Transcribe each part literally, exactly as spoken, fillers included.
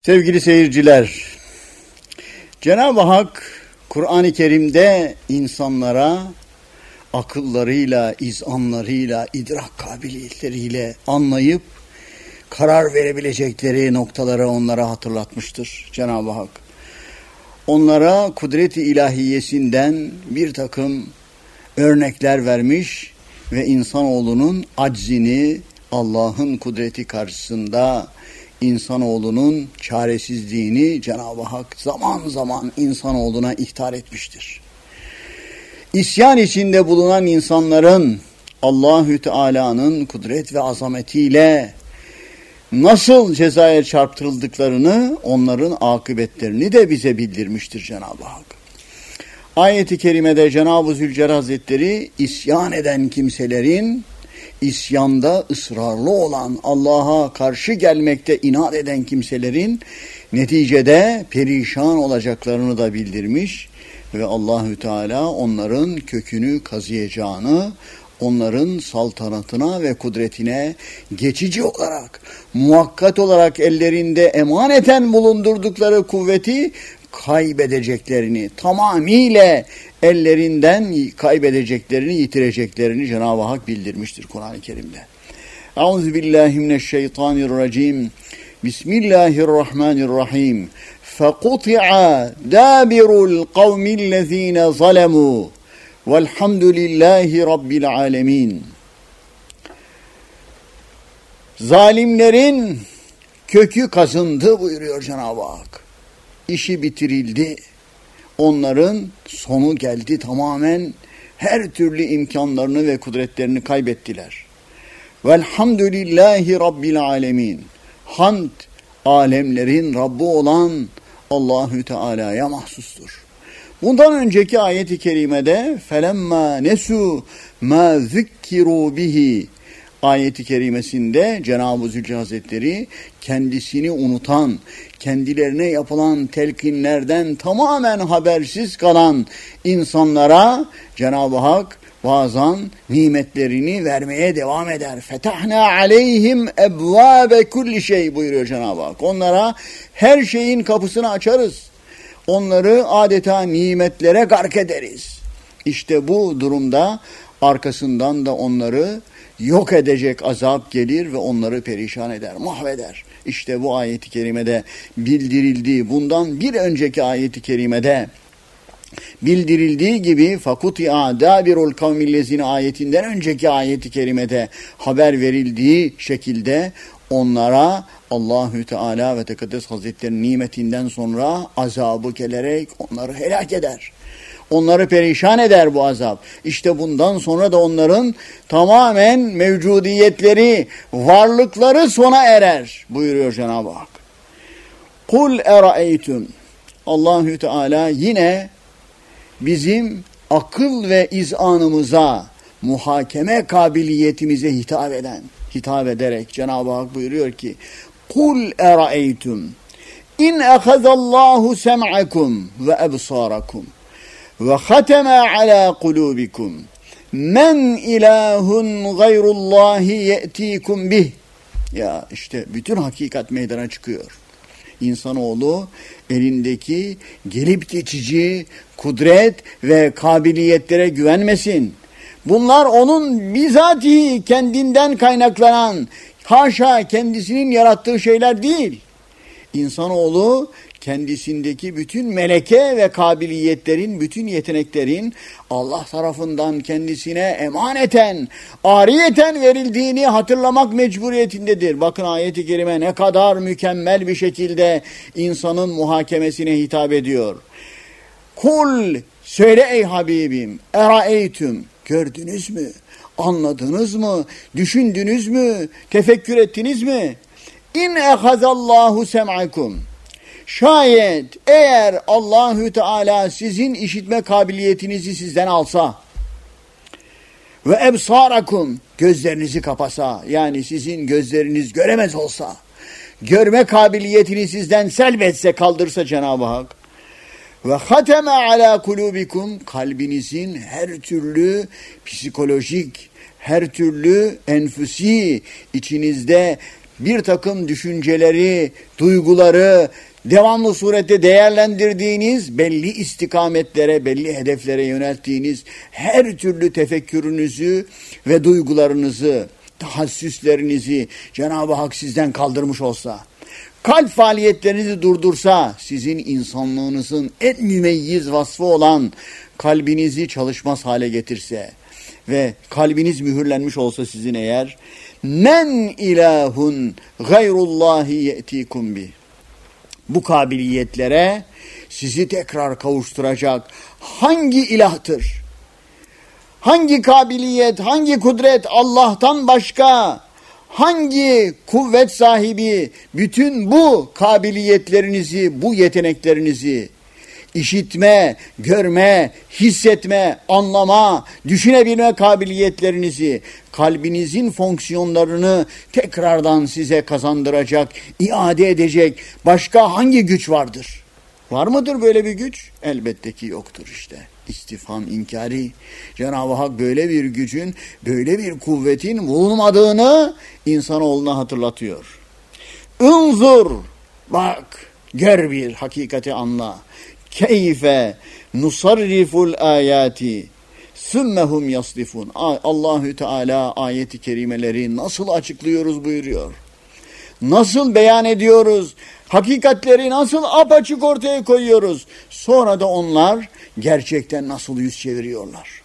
Sevgili seyirciler, Cenab-ı Hak Kur'an-ı Kerim'de insanlara akıllarıyla, izanlarıyla, idrak kabiliyetleriyle anlayıp karar verebilecekleri noktaları onlara hatırlatmıştır Cenab-ı Hak. Onlara kudret-i ilahiyesinden bir takım örnekler vermiş ve insanoğlunun aczini Allah'ın kudreti karşısında insanoğlunun çaresizliğini Cenab-ı Hak zaman zaman insanoğluna ihtar etmiştir. İsyan içinde bulunan insanların Allahü Teala'nın kudret ve azametiyle nasıl cezaya çarptırıldıklarını, onların akıbetlerini de bize bildirmiştir Cenab-ı Hak. Ayet-i kerimede Cenab-ı Zülcelal Hazretleri isyan eden kimselerin, isyanda ısrarlı olan, Allah'a karşı gelmekte inat eden kimselerin neticede perişan olacaklarını da bildirmiş ve Allahü Teala onların kökünü kazıyacağını, onların saltanatına ve kudretine geçici olarak, muhakkat olarak ellerinde emaneten bulundurdukları kuvveti kaybedeceklerini, tamamıyla ellerinden kaybedeceklerini, yitireceklerini Cenab-ı Hak bildirmiştir Kur'an-ı Kerim'de. Euzubillahimineşşeytanirracim. Bismillahirrahmanirrahim. فَقُطِعَ دَابِرُ الْقَوْمِ الَّذ۪ينَ ظَلَمُوا وَالْحَمْدُ لِلّٰهِ رَبِّ الْعَالَمِينَ. Zalimlerin kökü kazındı buyuruyor Cenab-ı Hak. İşi bitirildi. Onların sonu geldi tamamen. Her türlü imkanlarını ve kudretlerini kaybettiler. Velhamdülillahi Rabbil alemin. Hamd, alemlerin Rabbi olan Allahü Teala'ya mahsustur. Bundan önceki ayet-i kerimede فَلَمَّا نَسُوا مَا ذُكِّرُوا بِهِ ayet-i kerimesinde Cenab-ı Zülcelal Hazretleri kendisini unutan, kendilerine yapılan telkinlerden tamamen habersiz kalan insanlara Cenab-ı Hak bazen nimetlerini vermeye devam eder. Fetahna aleyhim ebvabe kulli şey buyuruyor Cenab-ı Hak. Onlara her şeyin kapısını açarız. Onları adeta nimetlere gark ederiz. İşte bu durumda arkasından da onları yok edecek azap gelir ve onları perişan eder, mahveder. İşte bu ayet-i kerimede bildirildiği, bundan bir önceki ayet-i kerimede bildirildiği gibi fakuti'a dabirul kavmillezine ayetinden önceki ayet-i kerimede haber verildiği şekilde onlara Allahü Teala ve Tekaddes Hazretleri'nin nimetinden sonra azabı gelerek onları helak eder. Onları perişan eder bu azap. İşte bundan sonra da onların tamamen mevcudiyetleri, varlıkları sona erer buyuruyor Cenab-ı Hak. Kul eraeytum. Allahü Teala yine bizim akıl ve izanımıza, muhakeme kabiliyetimize hitap eden, hitap ederek Cenab-ı Hak buyuruyor ki: Kul eraeytum in ehazallahu sem'akum ve ebsarakum ve hateme ala kulubikum men ilahun gayrullahi ye'tikum bih. Ya işte bütün hakikat meydana çıkıyor. İnsanoğlu elindeki gelip geçici kudret ve kabiliyetlere güvenmesin. Bunlar onun bizatihi kendinden kaynaklanan, haşa kendisinin yarattığı şeyler değil. İnsanoğlu kendisindeki bütün meleke ve kabiliyetlerin, bütün yeteneklerin Allah tarafından kendisine emaneten, ariyeten verildiğini hatırlamak mecburiyetindedir. Bakın ayet-i kerime ne kadar mükemmel bir şekilde insanın muhakemesine hitap ediyor. Kul, söyle ey Habibim, eraeytüm, gördünüz mü, anladınız mı, düşündünüz mü, tefekkür ettiniz mi? İn ehazallahu sem'akum. Şayet eğer Allahü Teala sizin işitme kabiliyetinizi sizden alsa ve ebsarakum, gözlerinizi kapasa, yani sizin gözleriniz göremez olsa, görme kabiliyetini sizden selbetse, kaldırsa Cenab-ı Hak ve hateme ala kulubikum, kalbinizin her türlü psikolojik, her türlü enfüsi, içinizde bir takım düşünceleri, duyguları devamlı surette değerlendirdiğiniz, belli istikametlere, belli hedeflere yönelttiğiniz her türlü tefekkürünüzü ve duygularınızı, tahassüslerinizi Cenab-ı Hak sizden kaldırmış olsa, kalp faaliyetlerinizi durdursa, sizin insanlığınızın en mümeyyiz vasfı olan kalbinizi çalışmaz hale getirse ve kalbiniz mühürlenmiş olsa sizin eğer, men ilahun gayrullahi ye'tikum bi. Bu kabiliyetlere sizi tekrar kavuşturacak hangi ilahtır? Hangi kabiliyet, hangi kudret Allah'tan başka, hangi kuvvet sahibi bütün bu kabiliyetlerinizi, bu yeteneklerinizi, işitme, görme, hissetme, anlama, düşünebilme kabiliyetlerinizi, kalbinizin fonksiyonlarını tekrardan size kazandıracak, iade edecek başka hangi güç vardır? Var mıdır böyle bir güç? Elbette ki yoktur işte. İstifham inkari. Cenab-ı Hak böyle bir gücün, böyle bir kuvvetin bulunmadığını insanoğluna hatırlatıyor. Unzur, bak, gör bir hakikati anla. Keyfe nusarriful ayati sümmehum yaslifun. Allahü Teala ayeti kerimeleri nasıl açıklıyoruz buyuruyor. Nasıl beyan ediyoruz? Hakikatleri nasıl apaçık ortaya koyuyoruz? Sonra da onlar gerçekten nasıl yüz çeviriyorlar?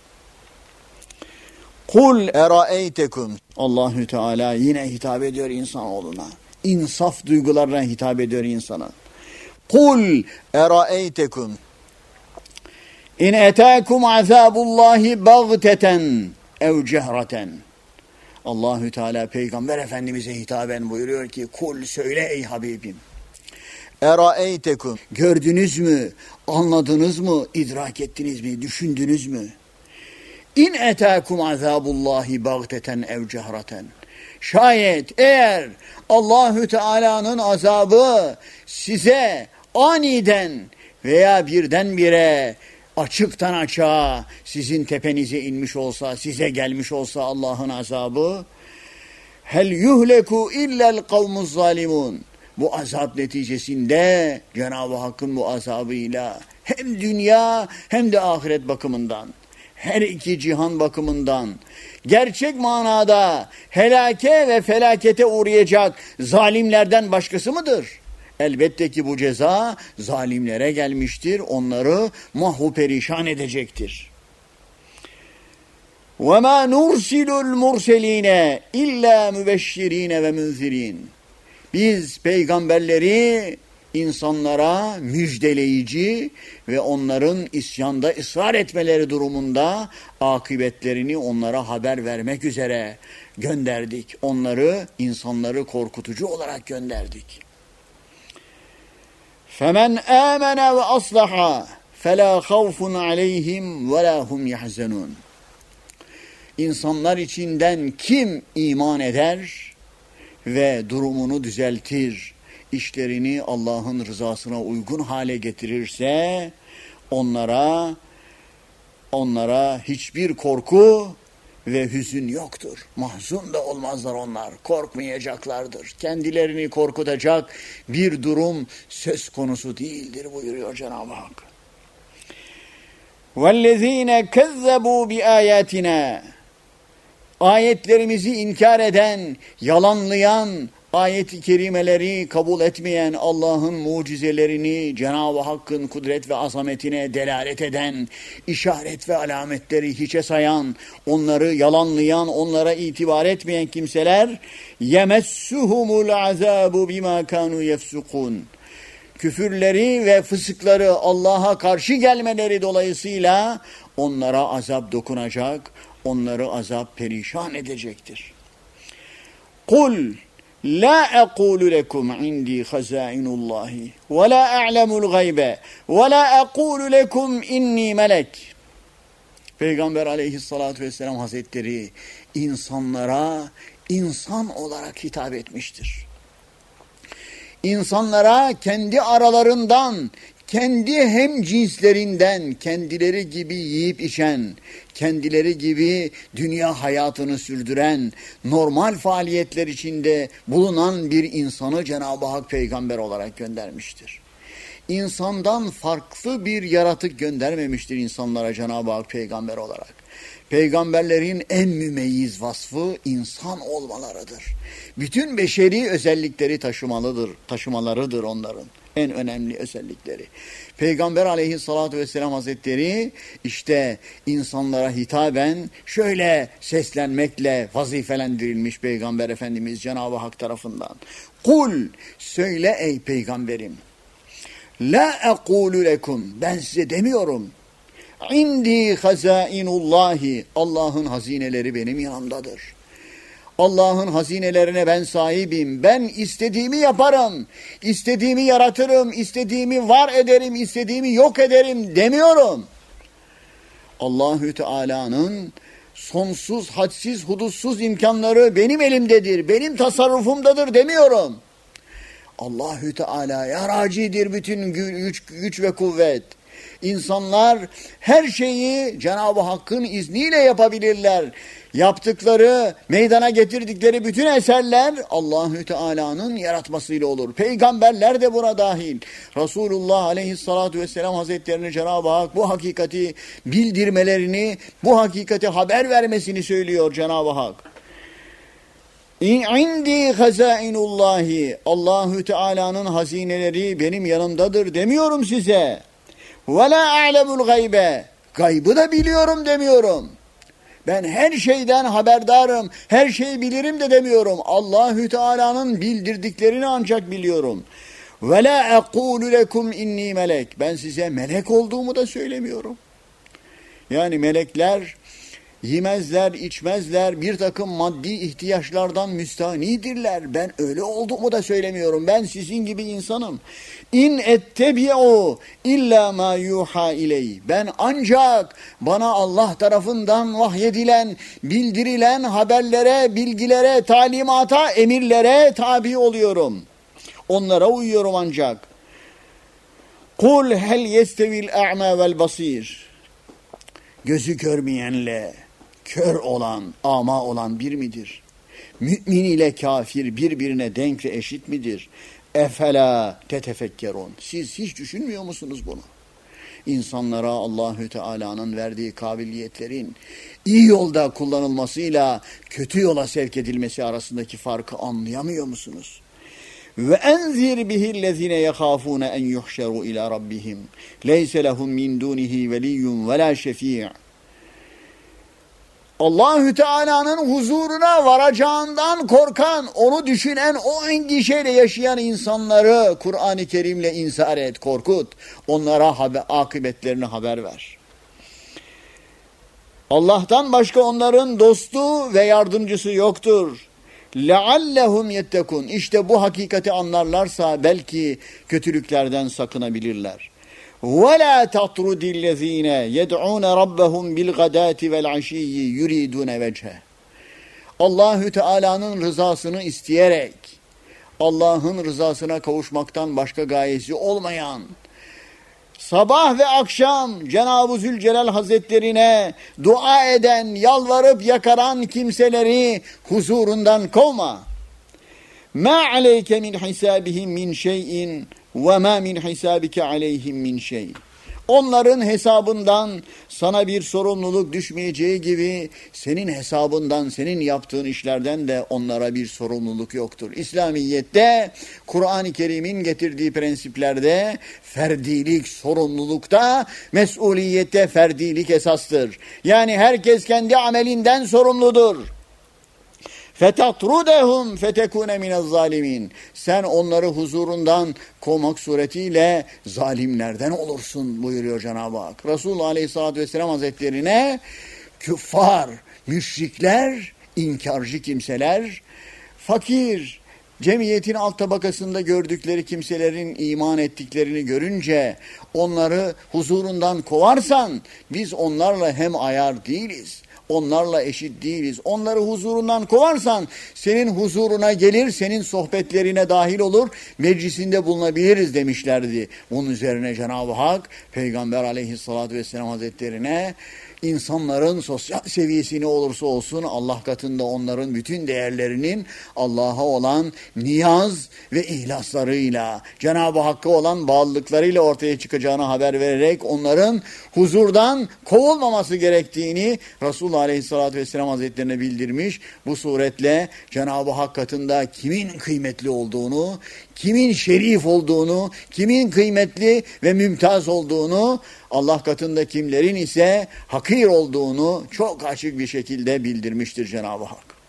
Kul eraeytekum. Allahü Teala yine hitap ediyor insanoğluna. İnsaf duygularına hitap ediyor insana. Kul eraeytekum in etâkum azâbullâhi bagteten ev cehreten. Allahü Teala Peygamber Efendimiz'e hitaben buyuruyor ki, kul söyle ey Habibim. Eraeytekum, gördünüz mü, anladınız mı, idrak ettiniz mi, düşündünüz mü? İn etâkum azâbullâhi bagteten ev cehreten. Şayet eğer Allahü Teala'nın azabı size aniden veya birdenbire açıktan açığa sizin tepenize inmiş olsa, size gelmiş olsa Allah'ın azabı, hel yuhleku illel kavmuz zalimun. Bu azap neticesinde Cenab-ı Hakk'ın bu azabıyla hem dünya hem de ahiret bakımından, her iki cihan bakımından gerçek manada helake ve felakete uğrayacak zalimlerden başkası mıdır? Elbette ki bu ceza zalimlere gelmiştir, onları mahvu perişan edecektir. وَمَا نُرْسِلُ الْمُرْسَلِينَ اِلَّا مُبَشِّر۪ينَ وَمُنْذِر۪ينَ. Biz peygamberleri insanlara müjdeleyici ve onların isyanda ısrar etmeleri durumunda akıbetlerini onlara haber vermek üzere gönderdik. Onları, insanları korkutucu olarak gönderdik. فَمَنْ آمَنَ وَأَصْلَحَ فَلَا خَوْفٌ عَلَيْهِمْ وَلَا هُمْ يَحْزَنُونَ. İnsanlar içinden kim iman eder ve durumunu düzeltir, işlerini Allah'ın rızasına uygun hale getirirse, onlara onlara hiçbir korku ve hüzün yoktur. Mahzun da olmazlar onlar, korkmayacaklardır. Kendilerini korkutacak bir durum söz konusu değildir buyuruyor Cenab-ı Hak. وَالَّذ۪ينَ كَذَّبُوا بِآيَاتِنَا. Ayetlerimizi inkar eden, yalanlayan, ayet-i kerimeleri kabul etmeyen, Allah'ın mucizelerini, Cenab-ı Hakk'ın kudret ve azametine delalet eden, işaret ve alametleri hiçe sayan, onları yalanlayan, onlara itibar etmeyen kimseler, yemessuhumul azabu bima kanu yefsukun. Küfürleri ve fısıkları, Allah'a karşı gelmeleri dolayısıyla onlara azap dokunacak, onları azap perişan edecektir. Kul la aqulu lekum indi hazainullahi ve la a'lemul gaybe ve la aqulu lekum inni melek. Peygamber aleyhissalatu vesselam hazretleri insanlara insan olarak hitap etmiştir. İnsanlara kendi aralarından kendi hem cinslerinden kendileri gibi yiyip içen, kendileri gibi dünya hayatını sürdüren, normal faaliyetler içinde bulunan bir insanı Cenab-ı Hak peygamber olarak göndermiştir. İnsandan farklı bir yaratık göndermemiştir insanlara Cenab-ı Hak peygamber olarak. Peygamberlerin en mümeyyiz vasfı insan olmalarıdır. Bütün beşeri özellikleri taşımalıdır, taşımalarıdır onların en önemli özellikleri. Peygamber aleyhissalatü vesselam hazretleri işte insanlara hitaben şöyle seslenmekle vazifelendirilmiş Peygamber Efendimiz Cenab-ı Hak tarafından. Kul, söyle ey peygamberim. La ekulu lekum, ben size demiyorum. İndi hazainullahi, Allah'ın hazineleri benim yanımdadır. Allah'ın hazinelerine ben sahibim. Ben istediğimi yaparım. İstediğimi yaratırım. İstediğimi var ederim. İstediğimi yok ederim demiyorum. Allahü Teala'nın sonsuz, hadsiz, hudutsuz imkanları benim elimdedir. Benim tasarrufumdadır demiyorum. Allahü Teala'ya racidir bütün güç, güç ve kuvvet. İnsanlar her şeyi Cenab-ı Hakk'ın izniyle yapabilirler. Yaptıkları, meydana getirdikleri bütün eserler Allahü Teala'nın yaratmasıyla olur. Peygamberler de buna dahil. Resulullah aleyhissalatu vesselam hazretlerini Cenab-ı Hak bu hakikati bildirmelerini, bu hakikati haber vermesini söylüyor Cenab-ı Hak. İndi hazainullahi, Allahü Teala'nın hazineleri benim yanımdadır demiyorum size. Ve la a'lemul gaybe, gaybı da biliyorum demiyorum. Ben her şeyden haberdarım, her şeyi bilirim de demiyorum. Allahü Teala'nın bildirdiklerini ancak biliyorum. Ve la aqulu lekum inni melek, ben size melek olduğumu da söylemiyorum. Yani melekler yemezler, içmezler, bir takım maddi ihtiyaçlardan müstahnidirler. Ben öyle olduğumu da söylemiyorum. Ben sizin gibi insanım. İn ettebi'u illa ma yuha iley. Ben ancak bana Allah tarafından vahyedilen, bildirilen haberlere, bilgilere, talimata, emirlere tabi oluyorum. Onlara uyuyorum ancak. Kul hel yestevil a'ma vel basir. Gözü görmeyenle kör olan, ama olan bir midir? Mümin ile kafir birbirine denk ve eşit midir? Efela tetefekkerun. Siz hiç düşünmüyor musunuz bunu? İnsanlara Allahü Teala'nın verdiği kabiliyetlerin iyi yolda kullanılmasıyla kötü yola sevk edilmesi arasındaki farkı anlayamıyor musunuz? Ve enzir bihillezine yahafune en yuhşeru ila rabbihim leyse lehum min dunihi veliyyun ve la şefi'. Allahü Teala'nın huzuruna varacağından korkan, onu düşünen, o endişeyle yaşayan insanları Kur'an-ı Kerim'le inzar et, korkut. Onlara haber, akıbetlerini haber ver. Allah'tan başka onların dostu ve yardımcısı yoktur. لَعَلَّهُمْ يَتَّكُونَ. İşte bu hakikati anlarlarsa belki kötülüklerden sakınabilirler. وَلَا تَطْرُدِ الَّذ۪ينَ يَدْعُونَ رَبَّهُمْ بِالْغَدَاتِ وَالْعَشِيِّ يُرِيدُونَ وَجْهَهُ. Allahü Teala'nın rızasını isteyerek, Allah'ın rızasına kavuşmaktan başka gayesi olmayan, sabah ve akşam Cenab-ı Zülcelal Hazretlerine dua eden, yalvarıp yakaran kimseleri huzurundan kovma. مَا عَلَيْكَ مِنْ حِسَابِهِمْ مِنْ شَيْءٍ وَمَا مِنْ حِسَابِكَ عَلَيْهِمْ مِنْ شَيْءٍ. Onların hesabından sana bir sorumluluk düşmeyeceği gibi senin hesabından, senin yaptığın işlerden de onlara bir sorumluluk yoktur. İslamiyet'te, Kur'an-ı Kerim'in getirdiği prensiplerde ferdilik, sorumlulukta, mesuliyette ferdilik esastır. Yani herkes kendi amelinden sorumludur. فَتَطْرُدَهُمْ فَتَكُونَ مِنَ الظَّالِمِينَ. Sen onları huzurundan kovmak suretiyle zalimlerden olursun buyuruyor Cenab-ı Hak. Resulullah Aleyhisselatü Vesselam Hazretlerine küffar, müşrikler, inkarcı kimseler, fakir, cemiyetin alt tabakasında gördükleri kimselerin iman ettiklerini görünce onları huzurundan kovarsan biz onlarla hem ayar değiliz. onlarla eşit değiliz. Onları huzurundan kovarsan senin huzuruna gelir, senin sohbetlerine dahil olur, meclisinde bulunabiliriz demişlerdi. Bunun üzerine Cenab-ı Hak Peygamber aleyhissalatü vesselam hazretlerine insanların sosyal seviyesi ne olursa olsun Allah katında onların bütün değerlerinin Allah'a olan niyaz ve ihlaslarıyla, Cenab-ı Hakk'a olan bağlılıklarıyla ortaya çıkacağını haber vererek onların huzurdan kovulmaması gerektiğini Resulullah Aleyhisselatü Vesselam Hazretlerine bildirmiş. Bu suretle Cenab-ı Hak katında kimin kıymetli olduğunu, kimin şerif olduğunu, kimin kıymetli ve mümtaz olduğunu, Allah katında kimlerin ise hakir olduğunu çok açık bir şekilde bildirmiştir Cenab-ı Hak.